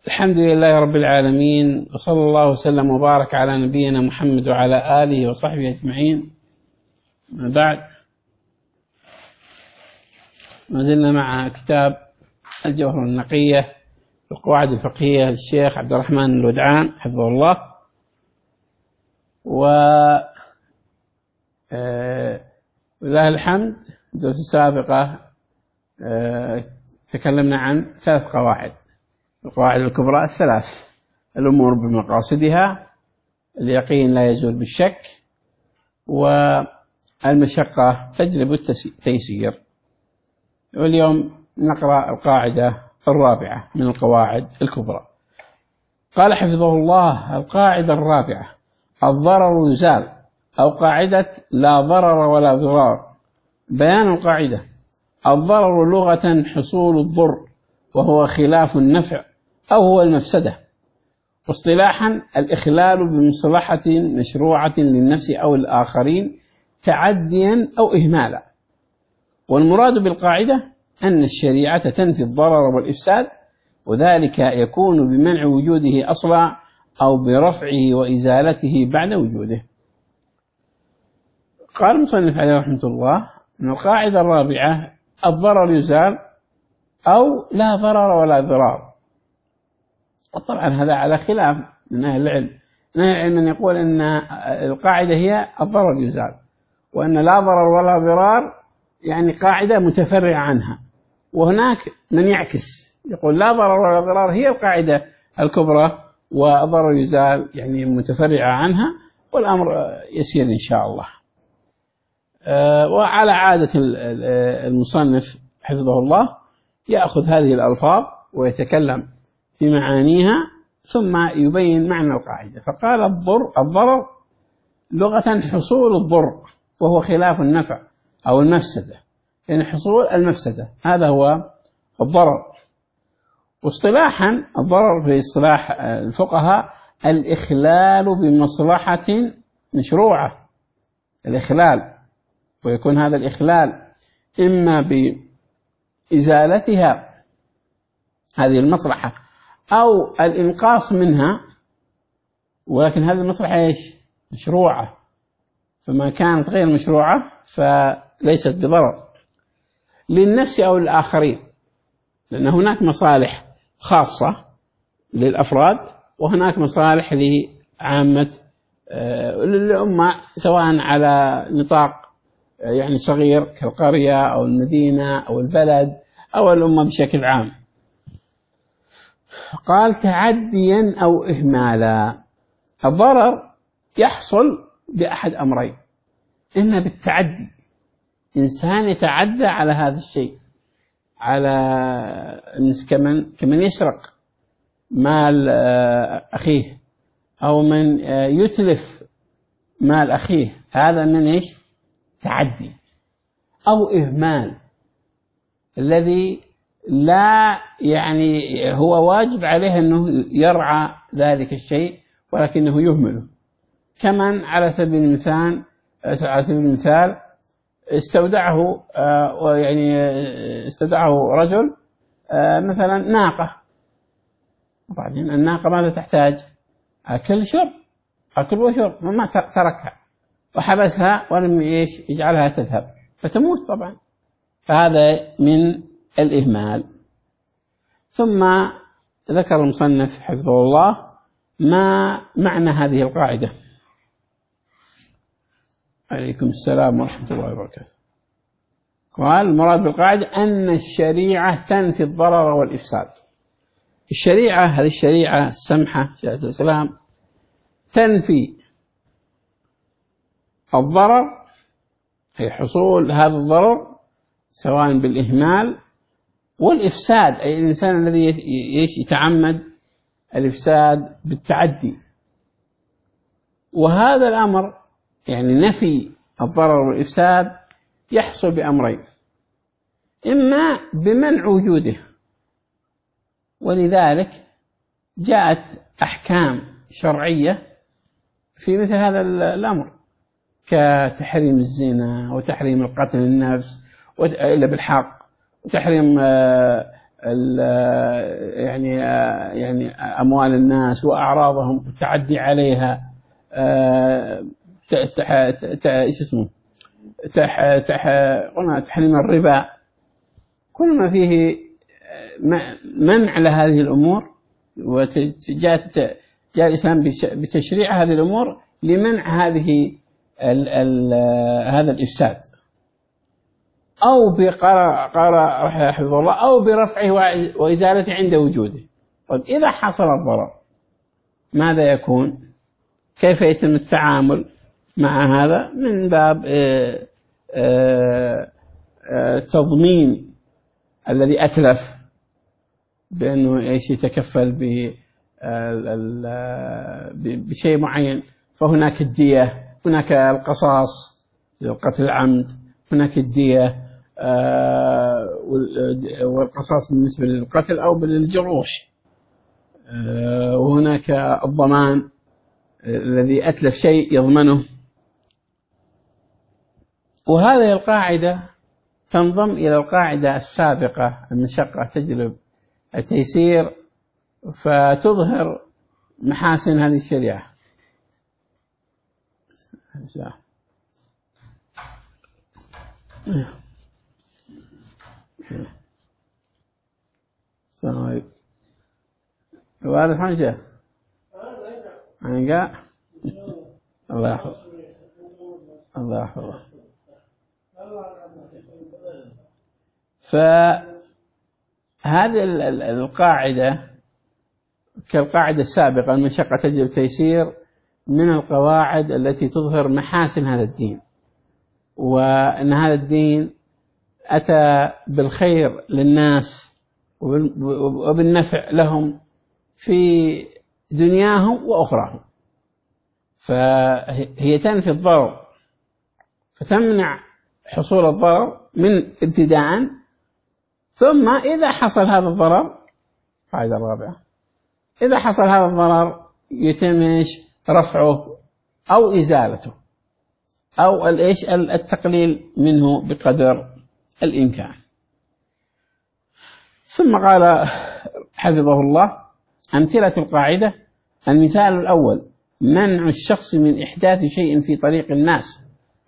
الحمد لله رب العالمين، وصلى الله وسلم وبارك على نبينا محمد وعلى آله وصحبه أجمعين. ما بعد، ما زلنا مع كتاب الجوهر النقية في القواعد الفقهية للشيخ عبد الرحمن الودعان حفظه الله. ولله الحمد، الدروس السابقة تكلمنا عن 3 قواعد، القواعد الكبرى الثلاث: الأمور بمقاصدها، اليقين لا يزول بالشك، والمشقة تجلب التيسير. واليوم نقرأ القاعدة الرابعة من القواعد الكبرى. قال حفظه الله: القاعدة الرابعة: الضرر يزال، أو قاعدة لا ضرر ولا ضرار. بيان القاعدة: الضرر لغة حصول الضر، وهو خلاف النفع أو هو المفسدة. واصطلاحا: الإخلال بمصلحة مشروعة للنفس أو الآخرين تعديا أو إهمالا. والمراد بالقاعدة أن الشريعة تنفي الضرر والإفساد، وذلك يكون بمنع وجوده أصلا أو برفعه وإزالته بعد وجوده. قال المصنف عليه رحمة الله أن القاعدة الرابعة: الضرر يزال أو لا ضرر ولا ضرار. طبعا هذا على خلاف من أهل العلم. من أهل العلم من يقول أن القاعدة هي الضرر يزال، وأن لا ضرر ولا ضرار يعني قاعدة متفرعة عنها. وهناك من يعكس، يقول لا ضرر ولا ضرار هي القاعدة الكبرى، والضرر يزال يعني متفرعة عنها، والأمر يسير إن شاء الله. وعلى عادة المصنف حفظه الله يأخذ هذه الألفاظ ويتكلم في معانيها ثم يبين معنى القاعدة. فقال: الضرر لغة حصول الضر، وهو خلاف النفع أو المفسدة، يعني حصول المفسدة، هذا هو الضرر. واصطلاحا: الضرر في اصطلاح الفقهاء الإخلال بمصلحة مشروعة، الإخلال، ويكون هذا الإخلال إما بإزالتها هذه المصلحة أو الإنقاص منها، ولكن هذه المصلحة إيش؟ مشروعة، فما كانت غير مشروعة فليست بضرر للنفس أو الآخرين، لأن هناك مصالح خاصة للأفراد وهناك مصالح لعامة الأمة، سواء على نطاق يعني صغير كالقرية أو المدينة أو البلد أو الأمة بشكل عام. قال: تعديا أو إهمالا. الضرر يحصل بأحد أمرين: إما بالتعدي، إنسان يتعدى على هذا الشيء، على كمن يسرق مال أخيه، أو من يتلف مال أخيه، هذا من إيش؟ تعدي. أو إهمال، الذي لا يعني هو واجب عليه أنه يرعى ذلك الشيء ولكنه يهمله. كمن على سبيل المثال استودعه رجل مثلا ناقة، وبعدين الناقة ماذا تحتاج؟ أكل وشرب، ما تركها وحبسها ولم يجعلها تذهب فتموت طبعا، فهذا من الإهمال. ثم ذكر المصنف حفظه الله ما معنى هذه القاعدة. عليكم السلام ورحمة الله وبركاته. قال: المراد بالقاعدة أن الشريعة تنفي الضرر والإفساد. الشريعة، هذه الشريعة السمحة، شريعة الإسلام، تنفي الضرر، أي حصول هذا الضرر سواء بالإهمال، والإفساد، أي الإنسان الذي يتعمد الإفساد بالتعدي. وهذا الأمر يعني نفي الضرر والإفساد يحصل بأمرين: إما بمنع وجوده، ولذلك جاءت أحكام شرعية في مثل هذا الأمر، كتحريم الزنا وتحريم القتل النفس إلا بالحق، وتحريم يعني أموال الناس وأعراضهم والتعدي عليها، قلنا تحريم الربا، كل ما فيه منع لهذه الأمور، وجاء الإسلام بتشريع هذه الأمور لمنع هذا الإفساد، أو حفظ الله، أو برفعه وإزالته عند وجوده. طيب إذا حصل الضرر ماذا يكون؟ كيف يتم التعامل مع هذا؟ من باب تضمين الذي أتلف بأنه يتكفل بشيء معين، فهناك الدية، هناك القصاص للقتل العمد، هناك الدية والقصاص بالنسبة للقتل أو للجروح، وهناك الضمان الذي أتلف شيء يضمنه. وهذه القاعدة تنضم إلى القاعدة السابقة: المشقة تجلب التيسير، فتظهر محاسن هذه الشريعة. السلام عليكم. وارد حنشة عنقاء. الله يحفظ، الله يحفظه. فهذه القاعدة كالقاعدة السابقة: المشقة تجلب التيسير، من القواعد التي تظهر محاسن هذا الدين، وأن هذا الدين أتى بالخير للناس وبالنفع لهم في دنياهم وأخراهم، فهي تنفي الضرر، فتمنع حصول الضرر من ابتداء، ثم إذا حصل هذا الضرر، قاعدة الرابعة، إذا حصل هذا الضرر يتم رفعه أو إزالته أو التقليل منه بقدر الإمكان. ثم قال حفظه الله: أمثلة القاعدة: المثال الأول منع الشخص من إحداث شيء في طريق الناس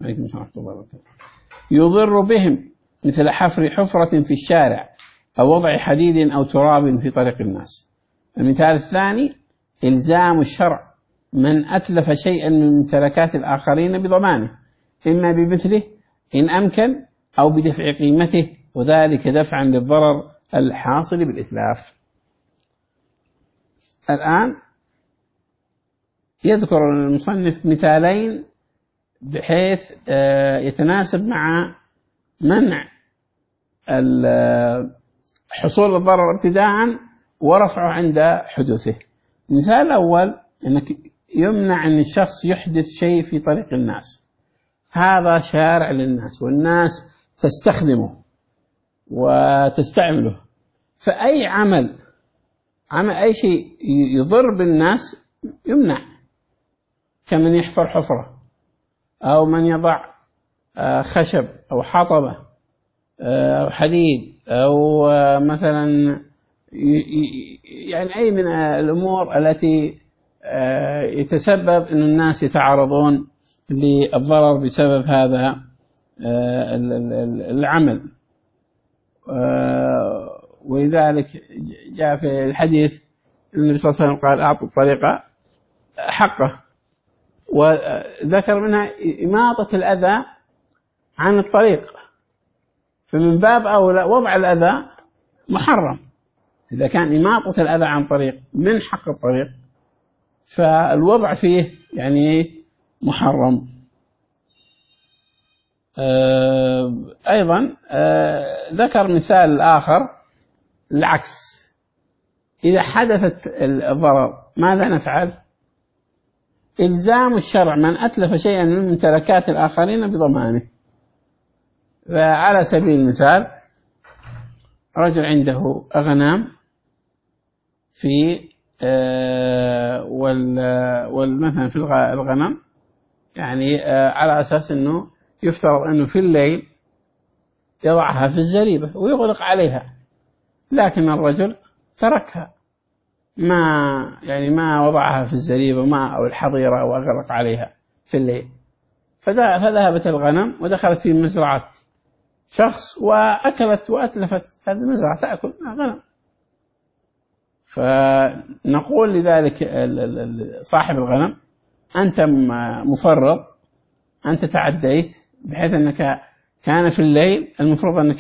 يضر بهم، مثل حفر حفرة في الشارع أو وضع حديد أو تراب في طريق الناس. المثال الثاني: إلزام الشرع من أتلف شيئا من ممتلكات الآخرين بضمانه، إما بمثله إن أمكن أو بدفع قيمته، وذلك دفعا للضرر الحاصل بالإتلاف. الآن يذكر المصنف مثالين بحيث يتناسب مع منع حصول الضرر ابتداء ورفعه عند حدوثه. المثال الأول: أنك يمنع أن الشخص يحدث شيء في طريق الناس، هذا شارع للناس والناس تستخدمه وتستعمله، فأي عمل أي شيء يضر بالناس يمنع، كمن يحفر حفرة أو من يضع خشب أو حطبة أو حديد أو مثلا يعني أي من الأمور التي يتسبب أن الناس يتعرضون للضرر بسبب هذا العمل. ولذلك جاء في الحديث النبي صلى الله عليه وسلم قال: أعطوا الطريق حقه، وذكر منها إماطة الأذى عن الطريق، فمن باب أولى وضع الأذى محرم. إذا كان إماطة الأذى عن طريق من حق الطريق، فالوضع فيه يعني محرم. أيضا ذكر مثال آخر العكس: إذا حدثت الضرر ماذا نفعل؟ إلزام الشرع من أتلف شيئا من ممتلكات الآخرين بضمانه. فعلى سبيل المثال: رجل عنده أغنام في والمثل في الغنم، يعني على أساس أنه يفترض أنه في الليل يضعها في الزريبة ويغلق عليها، لكن الرجل تركها، ما وضعها في الزريبة أو الحظيرة وأغرق عليها في الليل، فذهبت الغنم ودخلت في مزرعة شخص وأكلت وأتلفت هذه المزرعة، تأكل غنم. فنقول لذلك صاحب الغنم: أنت مفرط، أنت تعديت، بحيث أنك كان في الليل المفروض أنك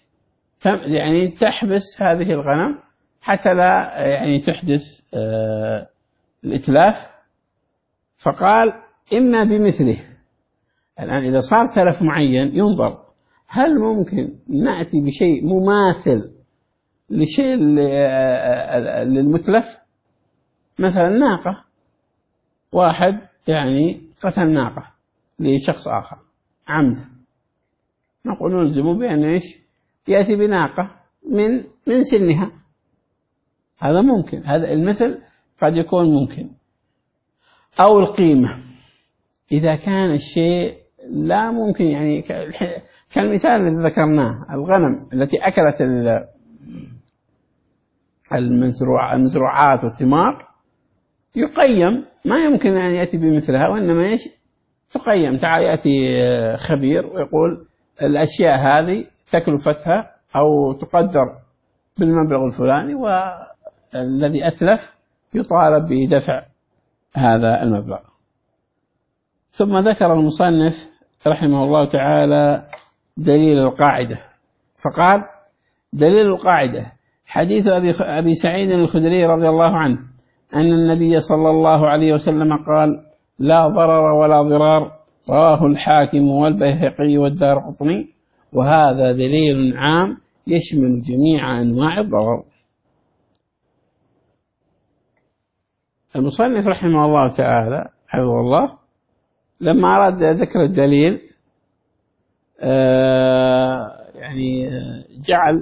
تحبس هذه الغنم حتى لا تحدث الإتلاف. فقال: إما بمثله. الآن إذا صار تلف معين ينظر هل ممكن نأتي بشيء مماثل لشيء للمتلف. مثلا ناقة، واحد قتل ناقة لشخص آخر عمدا، نقول نلزمه بأن يأتي بناقة من سنها. هذا ممكن، هذا المثل قد يكون ممكن. أو القيمة، إذا كان الشيء لا ممكن، كالمثال الذي ذكرناه، الغنم التي أكلت المزروعات والثمار يقيم، ما يمكن أن يأتي بمثلها، وإنما تقيم. يأتي خبير ويقول الأشياء هذه تكلفتها أو تقدر بالمبلغ الفلاني، والذي أتلف يطالب بدفع هذا المبلغ. ثم ذكر المصنف رحمه الله تعالى دليل القاعدة، فقال: دليل القاعدة حديث أبي سعيد الخدري رضي الله عنه أن النبي صلى الله عليه وسلم قال: لا ضرر ولا ضرار، رواه الحاكم والبيهقي والدارقطني، وهذا دليل عام يشمل جميع أنواع الضرر. المصنف رحمه الله تعالى حفظه الله لما أراد ذكر الدليل جعل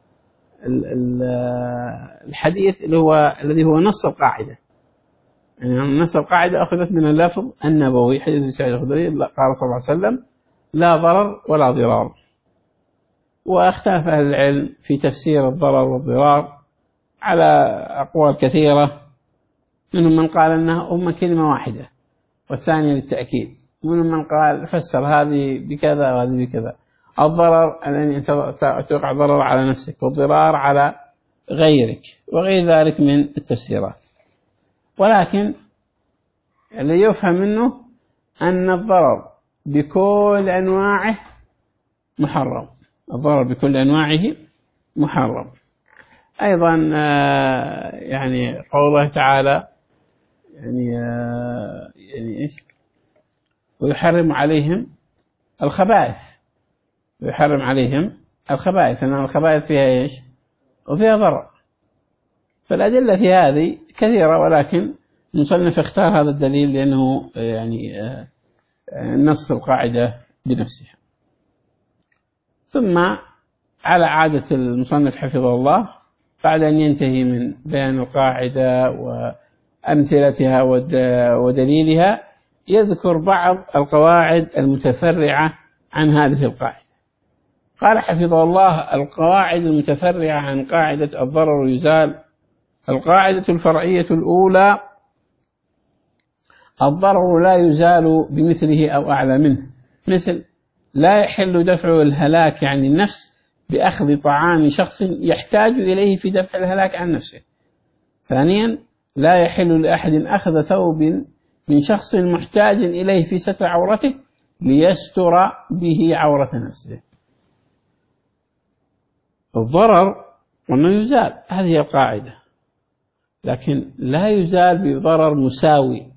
الحديث الذي هو نص القاعدة، نص القاعدة أخذت من اللفظ النبوي، حديث سعيد الخدري قال صلى الله عليه وسلم: لا ضرر ولا ضرار. واختلف أهل العلم في تفسير الضرر والضرار على أقوال كثيرة، منهم من قال أنها كلمة واحدة والثانية للتأكيد، ومنهم من قال فسر هذه بكذا وهذه بكذا. الضرر أن توقع ضرر على نفسك، والضرار على غيرك، وغير ذلك من التفسيرات. ولكن اللي يفهم منه أن الضرر بكل أنواعه محرم، الضرر بكل أنواعه محرم. أيضا قوله تعالى ويحرم عليهم الخبائث، ويحرم عليهم الخبائث، أن الخبائث فيها وفيها ضرر. فالأدلة في هذه كثيرة، ولكن المصنف اختار هذا الدليل لأنه نص القاعدة بنفسها. ثم على عادة المصنف حفظه الله، بعد أن ينتهي من بيان القاعدة وأمثلتها ودليلها، يذكر بعض القواعد المتفرعة عن هذه القاعدة. قال حفظه الله: القواعد المتفرعة عن قاعدة الضرر يزال. القاعدة الفرعية الأولى: الضرر لا يزال بمثله أو أعلى منه، مثل: لا يحل دفع الهلاك عن النفس بأخذ طعام شخص يحتاج إليه في دفع الهلاك عن نفسه. ثانيا: لا يحل لأحد أخذ ثوب من شخص محتاج إليه في ستر عورته ليستر به عورة نفسه. الضرر وأنه يزال، هذه القاعدة، لكن لا يزال بضرر مساوي،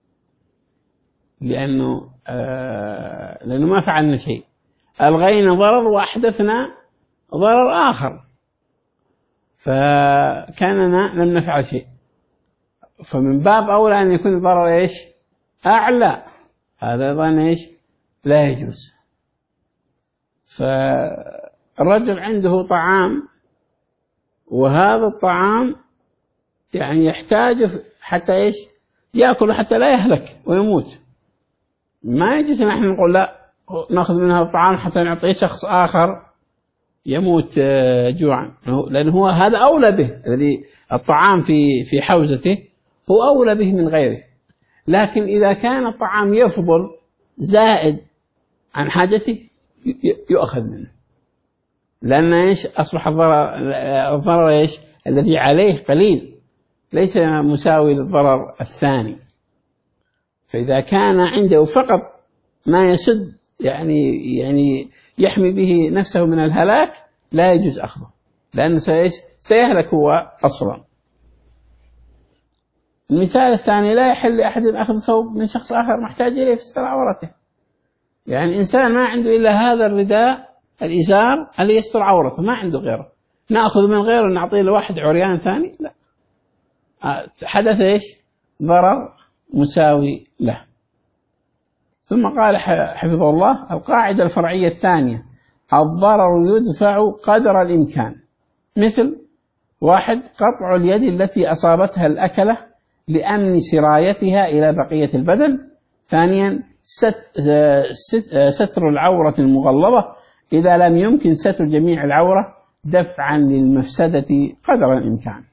لأنه ما فعلنا شيء، ألغينا ضرر وأحدثنا ضرر آخر، فكاننا لم نفعل شيء. فمن باب أولى أن يكون الضرر أعلى، هذا أيضا لا يجوز. فالرجل عنده طعام، وهذا الطعام يحتاج حتى يأكل حتى لا يهلك ويموت. ما يجوز نحن نقول لا، نأخذ من هذا الطعام حتى نعطيه شخص آخر يموت جوعا، لأن هو هذا أولى به، الذي الطعام في حوزته هو أولى به من غيره. لكن إذا كان الطعام يفضل زائد عن حاجته يؤخذ منه، لأن إيش أصبح الضرر إيش الذي عليه قليل ليس مساوي للضرر الثاني. فإذا كان عنده فقط ما يسد يعني يحمي به نفسه من الهلاك لا يجوز أخذه، لأنه سيهلك هو أصلا. المثال الثاني: لا يحل لأحد أخذ ثوب من شخص آخر محتاج إليه في ستر عورته. يعني إنسان ما عنده إلا هذا الرداء الإزار اللي يستر عورته، ما عنده غيره، نأخذ من غيره نعطيه لواحد عريان ثاني؟ لا، حدث إيش ضرر مساوي له. ثم قال حفظه الله: القاعدة الفرعية الثانية: الضرر يدفع قدر الإمكان. مثل: 1. قطع اليد التي أصابتها الأكلة لأمن سرايتها إلى بقية البدن. 2. ستر العورة المغلظة إذا لم يمكن ستر جميع العورة دفعا للمفسدة قدر الإمكان.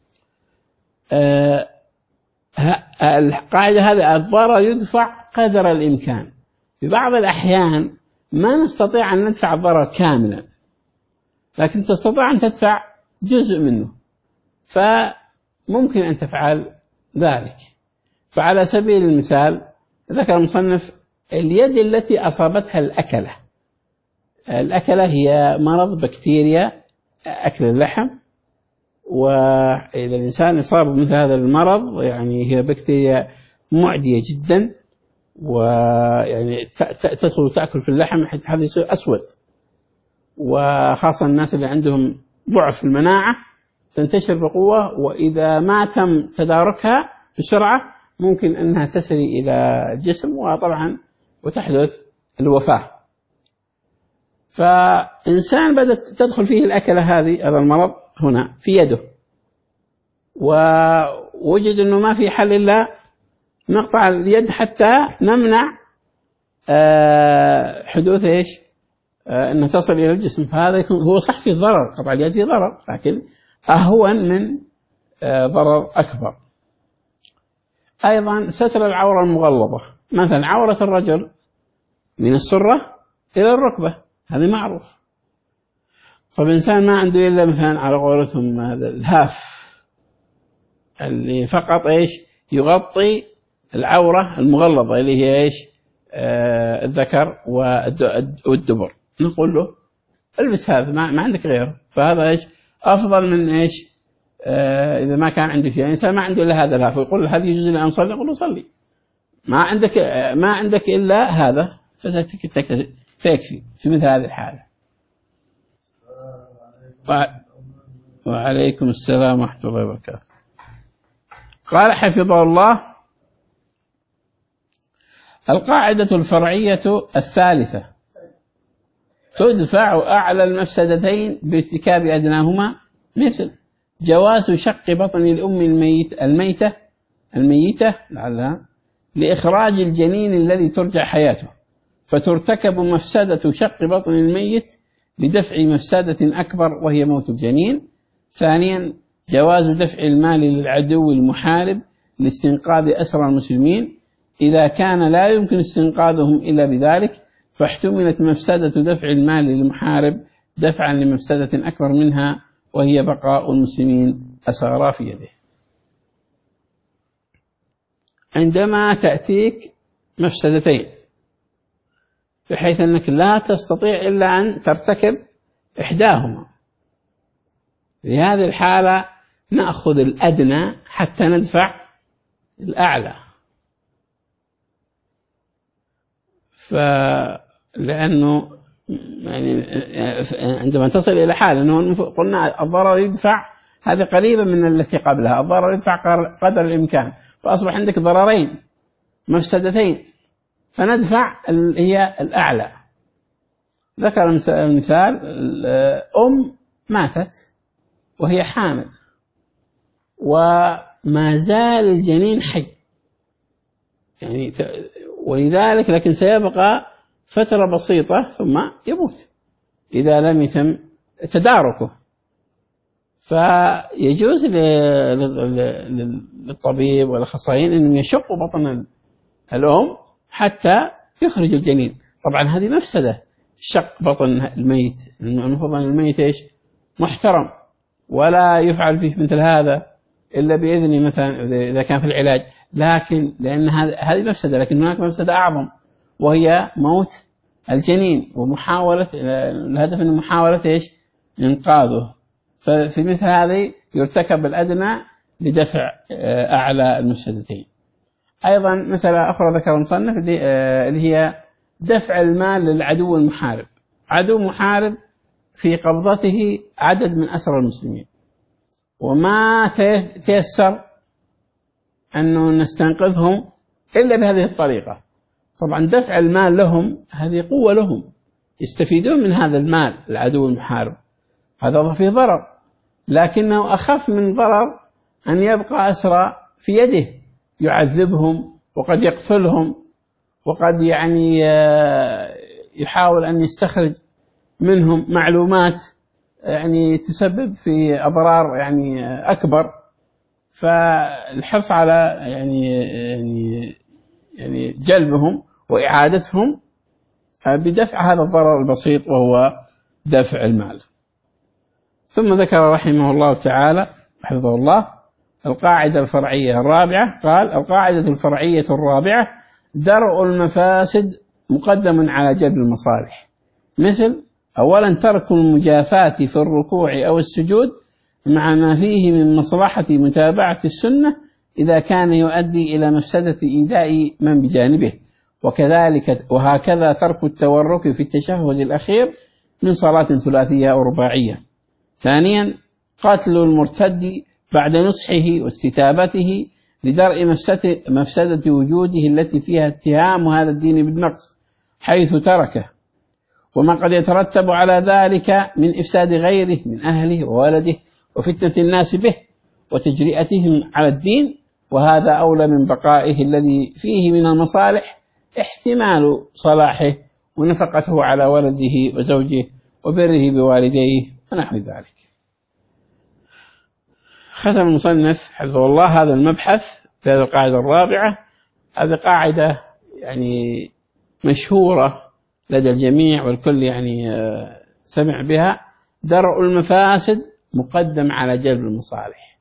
القاعدة هذه: الضرر يدفع قدر الإمكان. في بعض الأحيان ما نستطيع أن ندفع الضرر كاملا، لكن تستطيع أن تدفع جزء منه، فممكن أن تفعل ذلك. فعلى سبيل المثال ذكر المصنف اليد التي أصابتها الأكلة. الأكلة هي مرض بكتيريا أكل اللحم، وإذا الإنسان يصاب بمثل هذا المرض يعني هي بكتيريا معدية جدا، ويعني تدخل وتأكل في اللحم حتى هذا يصير أسود، وخاصة الناس اللي عندهم ضعف المناعة تنتشر بقوة، وإذا ما تم تداركها بسرعة ممكن أنها تسري إلى الجسم وطبعا وتحدث الوفاة. فإنسان بدأت تدخل فيه الأكلة هذا المرض هنا في يده، ووجد أنه ما في حل إلا نقطع اليد حتى نمنع حدوث إيش أنها تصل إلى الجسم. فهذا يكون هو صح فيه ضرر، قطع اليد فيه ضرر، لكن أهون من ضرر أكبر. أيضا ستر العورة المغلظة، مثلا عورة الرجل من السرة إلى الركبة، هذا معروف. طب إنسان ما عنده إلا مثلا على قولتهم هذا الهاف اللي فقط إيش يغطي العورة المغلظة اللي هي إيش الذكر والدبر، نقول له البس هذا، ما عندك غيره، فهذا إيش أفضل من إيش إذا ما كان عنده شيء. إنسان ما عنده إلا هذا الهاف ويقول هل يجوز لي أن أصلي؟ يقول له صلي، ما عندك إلا هذا فتكفي في مثل هذه الحالة. وعليكم السلام ورحمة الله وبركاته. قال حفظه الله: القاعدة الفرعية الثالثة: تدفع أعلى المفسدتين بارتكاب أدناهما. مثل: جواز شق بطن الأم الميتة لعلها لإخراج الجنين الذي ترجى حياته، فترتكب مفسدة شق بطن الميت بدفع مفسدة أكبر وهي موت الجنين. 2. جواز دفع المال للعدو المحارب لاستنقاذ أسرى المسلمين إذا كان لا يمكن استنقاذهم إلا بذلك، فاحتملت مفسدة دفع المال للمحارب دفعا لمفسدة أكبر منها وهي بقاء المسلمين أسارى في يده. عندما تأتيك مفسدتين بحيث أنك لا تستطيع إلا أن ترتكب إحداهما، في هذه الحالة نأخذ الأدنى حتى ندفع الأعلى. لأنه يعني عندما تصل إلى حالة أنه قلنا الضرر يدفع، هذه قريبة من التي قبلها، الضرر يدفع قدر الإمكان، فأصبح عندك ضررين مفسدتين فندفع هي الأعلى. ذكر المثال: أم ماتت وهي حامل وما زال الجنين حي، يعني لكن سيبقى فترة بسيطة ثم يموت إذا لم يتم تداركه. فيجوز للطبيب والأخصائيين أنهم يشقوا بطن الأم حتى يخرج الجنين. طبعا هذه مفسدة، شق بطن الميت، المفروض أن الميت إيش محترم ولا يفعل فيه مثل هذا إلا بإذن مثلا إذا كان في العلاج، لكن لأن هذه مفسدة، لكن هناك مفسدة أعظم وهي موت الجنين، ومحاولة الهدف من محاولة إيش إنقاذه. ففي مثل هذه يرتكب الأدنى لدفع أعلى المفسدتين. أيضا مسألة أخرى ذكر المصنف اللي هي دفع المال للعدو المحارب. عدو محارب في قبضته عدد من أسرى المسلمين، وما تيسر أنه نستنقذهم إلا بهذه الطريقة. طبعا دفع المال لهم هذه قوة لهم، يستفيدون من هذا المال العدو المحارب، هذا فيه ضرر، لكنه أخف من ضرر أن يبقى أسرى في يده يعذبهم وقد يقتلهم، وقد يعني يحاول أن يستخرج منهم معلومات يعني تسبب في أضرار يعني أكبر. فالحرص على يعني جلبهم وإعادتهم بدفع هذا الضرر البسيط وهو دفع المال. ثم ذكر رحمه الله تعالى حفظه الله القاعدة الفرعية الرابعة. قال: القاعدة الفرعية الرابعة: درء المفاسد مقدم على جلب المصالح. مثل: أولا ترك المجافاة في الركوع أو السجود مع ما فيه من مصلحة متابعة السنة إذا كان يؤدي إلى مفسدة إيذاء من بجانبه، وهكذا ترك التورك في التشهد الأخير من صلاة ثلاثية أو رباعية. ثانيا قتل المرتد بعد نصحه واستتابته لدرء مفسدة وجوده التي فيها اتهام هذا الدين بالنقص حيث تركه، وما قد يترتب على ذلك من إفساد غيره من أهله وولده وفتنة الناس به وتجرئتهم على الدين، وهذا أولى من بقائه الذي فيه من المصالح احتمال صلاحه ونفقته على ولده وزوجه وبره بوالديه ونحو ذلك. ختم المصنف حفظه الله هذا المبحث في هذه القاعدة الرابعة. هذه قاعدة يعني مشهورة لدى الجميع والكل يعني سمع بها: درء المفاسد مقدم على جلب المصالح.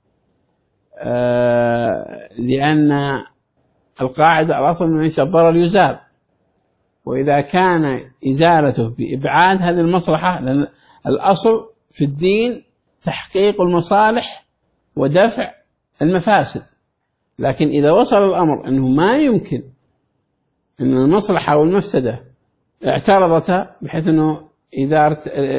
لأن القاعدة الأصل من الضرر يزال، وإذا كان إزالته بإبعاد هذه المصلحة، لأن الأصل في الدين تحقيق المصالح ودفع المفاسد، لكن إذا وصل الأمر أنه ما يمكن أن المصلحة والمفسدة اعترضتا، بحيث أنه إذا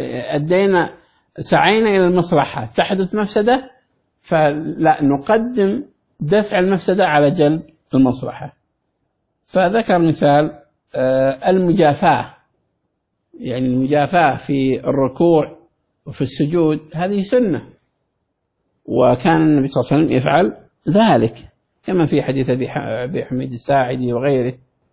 سعينا إلى المصلحة تحدث مفسدة، فلا نقدم دفع المفسدة على جلب المصلحة. فذكر مثال المجافاة، يعني المجافاة في الركوع وفي السجود هذه سنة، وكان النبي صلى الله عليه وسلم يفعل ذلك كما في حديث أبي حميد الساعدي وغيره.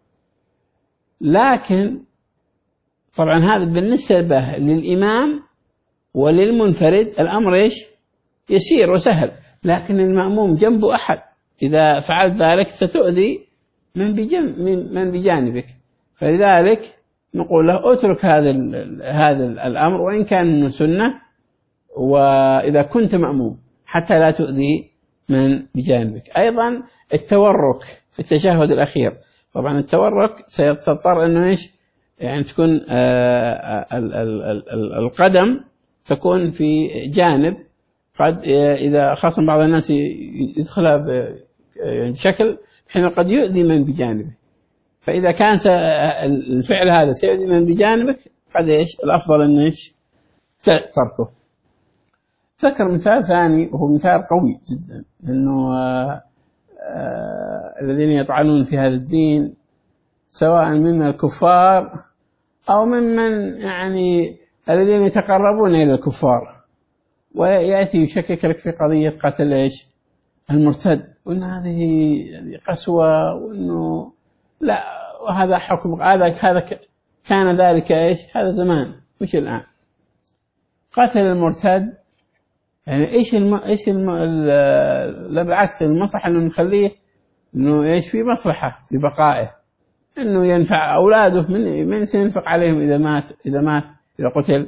لكن طبعا هذا بالنسبة للإمام وللمنفرد الأمر إيش يسير وسهل، لكن المأموم جنبه أحد، إذا فعلت ذلك ستؤذي من بجانبك، فلذلك نقول له اترك هذا الأمر وإن كان من سنة، وإذا كنت مأموم حتى لا تؤذي من بجانبك. أيضا التورك في التشهد الأخير، طبعا التورك سيضطر أنه إيش يعني تكون القدم تكون في جانب، قد إذا خاصة بعض الناس يدخلها بشكل بحيث قد يؤذي من بجانبه، فإذا كان الفعل هذا سيؤذي من بجانبك قد إيش الأفضل أنه إيش تركه. ذكر مثال ثاني وهو مثال قوي جدا، أنه الذين يطعنون في هذا الدين سواء من الكفار أو ممن يعني الذين يتقربون إلى الكفار، ويأتي يشكك لك في قضية قتل إيش المرتد، وأن هذه قسوة، وأنه لا، وهذا حكم هذا كان ذلك إيش هذا زمان مش الآن. قتل المرتد يعني لا بالعكس، المصلحة إنه نخليه إنه إيش في مصلحة في بقائه، إنه ينفع أولاده، من سينفق عليهم إذا قتل،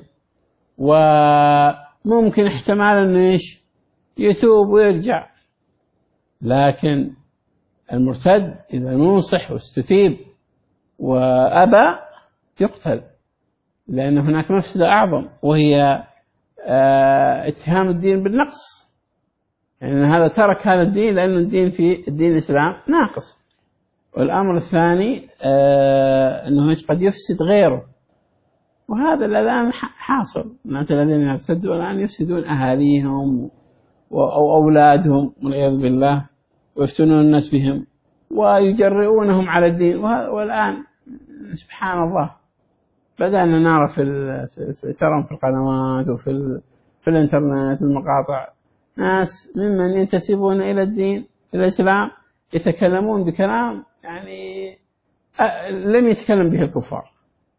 وممكن احتمال إنه إيش يتوب ويرجع. لكن المرتد إذا نوصح واستتيب وأبى يقتل، لأن هناك مفسدة أعظم، وهي اتهام الدين بالنقص، يعني هذا ترك هذا الدين لأن الدين الإسلام ناقص. والأمر الثاني أنه قد يفسد غيره، وهذا الآن حاصل. الناس الذين يرتدوا الآن يفسدون أهاليهم أو أولادهم والعياذ بالله، ويفتنون الناس بهم ويجرؤونهم على الدين. والآن سبحان الله بدأنا نرى ترى في القنوات وفي الانترنت المقاطع ناس ممن ينتسبون إلى الدين الإسلام يتكلمون بكلام يعني لم يتكلم به الكفار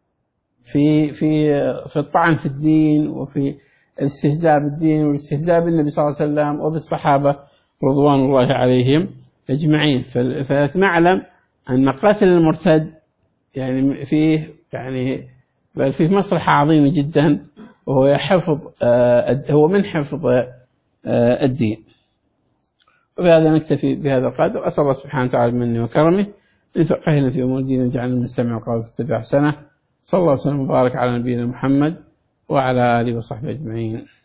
في الطعن في الدين، وفي الاستهزاء بالدين والاستهزاء بالنبي صلى الله عليه وسلم وبالصحابة رضوان الله عليهم أجمعين. فنعلم أن قتل المرتد يعني فيه مصلحة عظيمة جدا، وهو هو من حفظ الدين. وبهذا نكتفي بهذا القدر. أسأل الله سبحانه وتعالى منه وكرمه أن يفقهنا في أمور الدين ويجعلنا نستمع القول فاتبع أحسنه. صلى الله وسلم وبارك على نبينا محمد وعلى آله وصحبه أجمعين.